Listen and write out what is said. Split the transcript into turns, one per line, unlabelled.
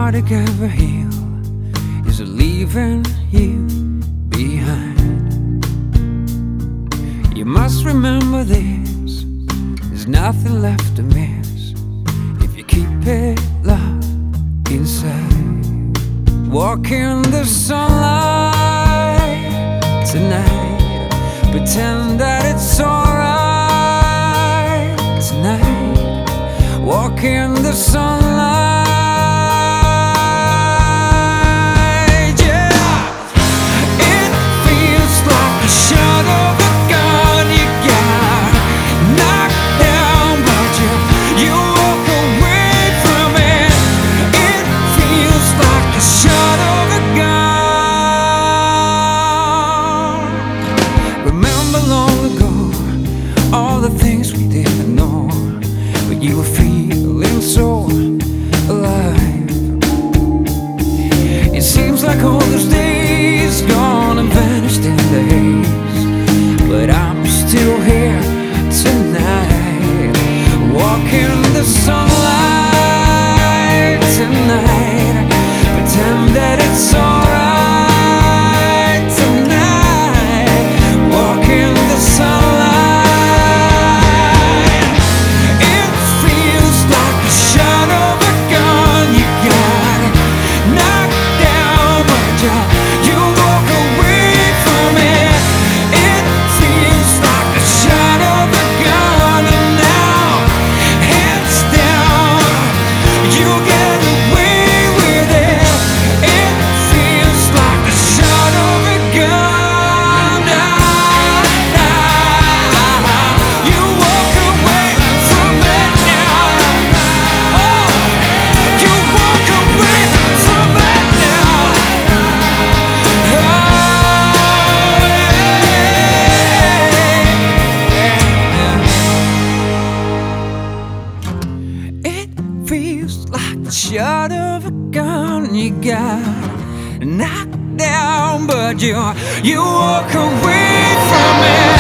heartache ever heal is leaving you behind. You must remember this, there's nothing left to miss if you keep it locked inside. Walk in the sunlight tonight, pretend that it's alright tonight. Walk in the sunlight. All the things we didn't know, but you were feeling so alive. It seems like all those days gone and vanished in the haze, but I'm still here tonight. Walking the sunlight tonight, pretend that it's alright tonight. Walking the sunlight. Feels like the shot of a gun. You got knocked down, but you walk away from it.